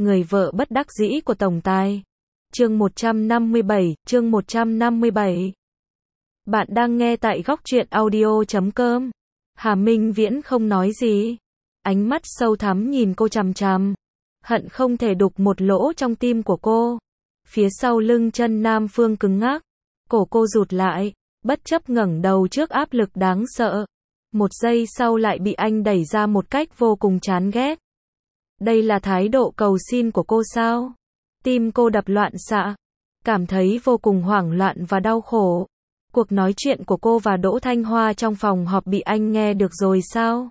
Người vợ bất đắc dĩ của tổng tài. Chương 157. Bạn đang nghe tại góc truyện audio.com. Hà Minh Viễn không nói gì. Ánh mắt sâu thẳm nhìn cô chằm chằm. Hận không thể đục một lỗ trong tim của cô. Phía sau lưng chân Nam Phương cứng ngắc. Cổ cô rụt lại, bất chấp ngẩng đầu trước áp lực đáng sợ. Một giây sau lại bị anh đẩy ra một cách vô cùng chán ghét. Đây là thái độ cầu xin của cô sao? Tim cô đập loạn xạ, cảm thấy vô cùng hoảng loạn và đau khổ. Cuộc nói chuyện của cô và Đỗ Thanh Hoa trong phòng họp bị anh nghe được rồi sao?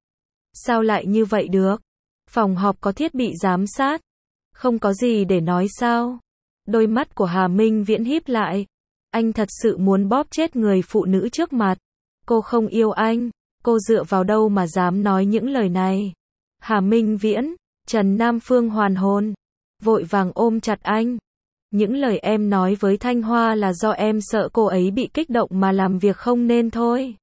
Sao lại như vậy được? Phòng họp có thiết bị giám sát, không có gì để nói sao? Đôi mắt của Hà Minh Viễn híp lại. Anh thật sự muốn bóp chết người phụ nữ trước mặt. Cô không yêu anh, cô dựa vào đâu mà dám nói những lời này? Hà Minh Viễn, Trần Nam Phương hoàn hồn, vội vàng ôm chặt anh. Những lời em nói với Thanh Hoa là do em sợ cô ấy bị kích động mà làm việc không nên thôi.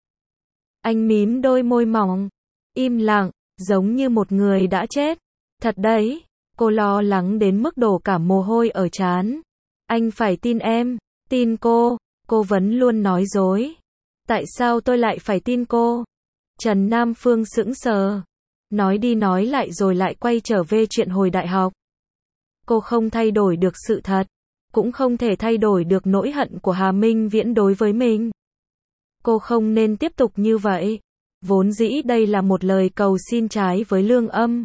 Anh mím đôi môi mỏng, im lặng, giống như một người đã chết. Thật đấy, cô lo lắng đến mức đổ cả mồ hôi ở trán. Anh phải tin em, tin cô vẫn luôn nói dối. Tại sao tôi lại phải tin cô? Trần Nam Phương sững sờ, nói đi nói lại rồi lại quay trở về chuyện hồi đại học. Cô không thay đổi được sự thật, cũng không thể thay đổi được nỗi hận của Hà Minh Viễn đối với mình. Cô không nên tiếp tục như vậy. Vốn dĩ đây là một lời cầu xin trái với lương âm.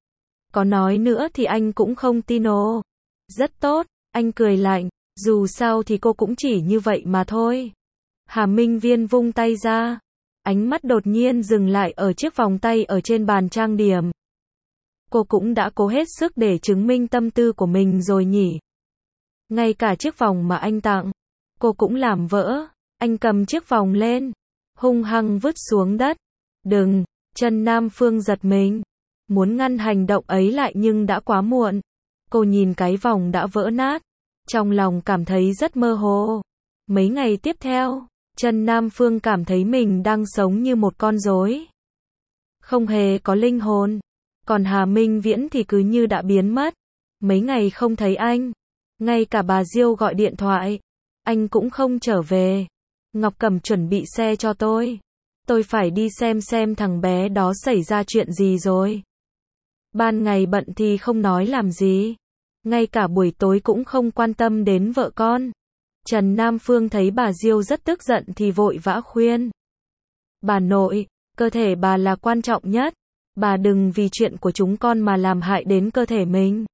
Có nói nữa thì anh cũng không tin. Ồ, rất tốt, anh cười lạnh, dù sao thì cô cũng chỉ như vậy mà thôi. Hà Minh Viễn vung tay ra, ánh mắt đột nhiên dừng lại ở chiếc vòng tay ở trên bàn trang điểm. Cô cũng đã cố hết sức để chứng minh tâm tư của mình rồi nhỉ. Ngay cả chiếc vòng mà anh tặng, cô cũng làm vỡ. Anh cầm chiếc vòng lên, hung hăng vứt xuống đất. Đừng, Trần Nam Phương giật mình, muốn ngăn hành động ấy lại nhưng đã quá muộn. Cô nhìn cái vòng đã vỡ nát, trong lòng cảm thấy rất mơ hồ. Mấy ngày tiếp theo, Trần Nam Phương cảm thấy mình đang sống như một con rối, không hề có linh hồn. Còn Hà Minh Viễn thì cứ như đã biến mất. Mấy ngày không thấy anh, ngay cả bà Diêu gọi điện thoại, anh cũng không trở về. Ngọc Cẩm chuẩn bị xe cho tôi phải đi xem thằng bé đó xảy ra chuyện gì rồi. Ban ngày bận thì không nói làm gì, ngay cả buổi tối cũng không quan tâm đến vợ con. Trần Nam Phương thấy bà Diêu rất tức giận thì vội vã khuyên. Bà nội, cơ thể bà là quan trọng nhất. Bà đừng vì chuyện của chúng con mà làm hại đến cơ thể mình.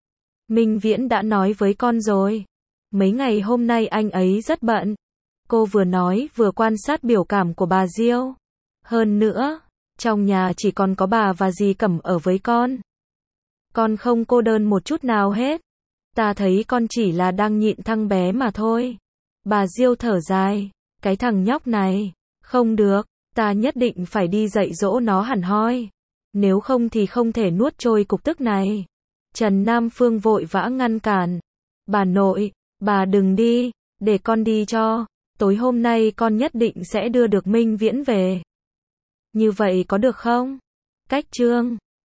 Minh Viễn đã nói với con rồi. Mấy ngày hôm nay anh ấy rất bận. Cô vừa nói vừa quan sát biểu cảm của bà Diêu. Hơn nữa, trong nhà chỉ còn có bà và dì Cẩm ở với con. Con không cô đơn một chút nào hết. Ta thấy con chỉ là đang nhịn thằng bé mà thôi. Bà Diêu thở dài. Cái thằng nhóc này, không được, ta nhất định phải đi dạy dỗ nó hẳn hoi. Nếu không thì không thể nuốt trôi cục tức này. Trần Nam Phương vội vã ngăn cản. Bà nội, bà đừng đi, để con đi cho. Tối hôm nay con nhất định sẽ đưa được Minh Viễn về. Như vậy có được không? Cách chương